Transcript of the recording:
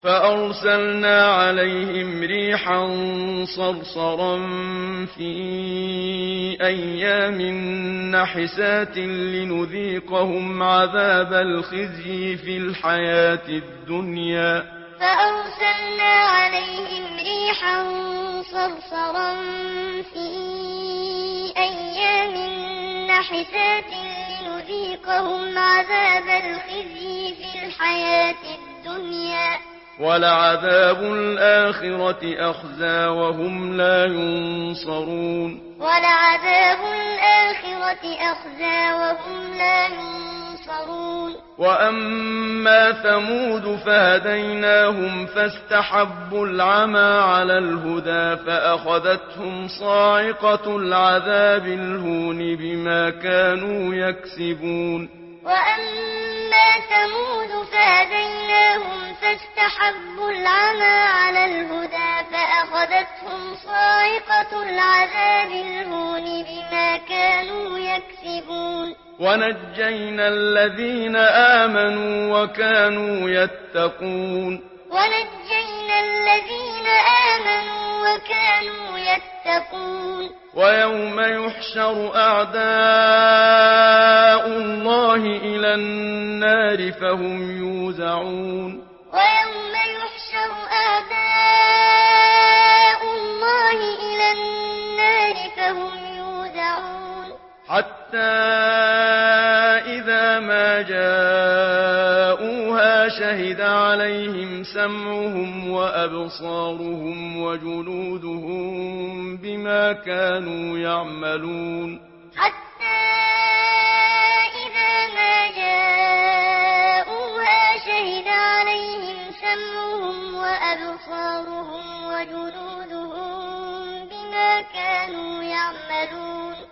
فأرسلنا عليهم ريحا صرصرا في أيام نحسات لنذيقهم عذاب الخزي في الحياة الدنيا. فأرسلنا عليهم ريحا صرصرا في أيام نحسات لنذيقهم عذاب الخزي في الحياة الدنيا. ولعذاب الآخرة أخزى وهم لا ينصرون. ولعذاب الآخرة أخزى وهم لا ينصرون. وأما ثمود فهديناهم فاستحبوا العمى على الهدى فأخذتهم صاعقة العذاب الهون بما كانوا يكسبون. وأما ثمود فهديناهم فاستحبوا العمى على الهدى فأخذتهم صاعقة العذاب الهون بما كانوا يكسبون. ونجينا الذين آمنوا وكانوا يتقون. ونجينا الذين آمنوا وكانوا يتقون. ويوم يحشر أعداء الله إلى النار فهم يوزعون. ويوم يحشر أعداء الله إلى النار فهم يوزعون. حتى إذا ما جاءوها شهد عليهم سمعهم وأبصارهم وجلودهم بما كانوا يعملون. حتى إذا ما جاءوها شهد عليهم سمعهم وأبصارهم وجلودهم بما كانوا يعملون.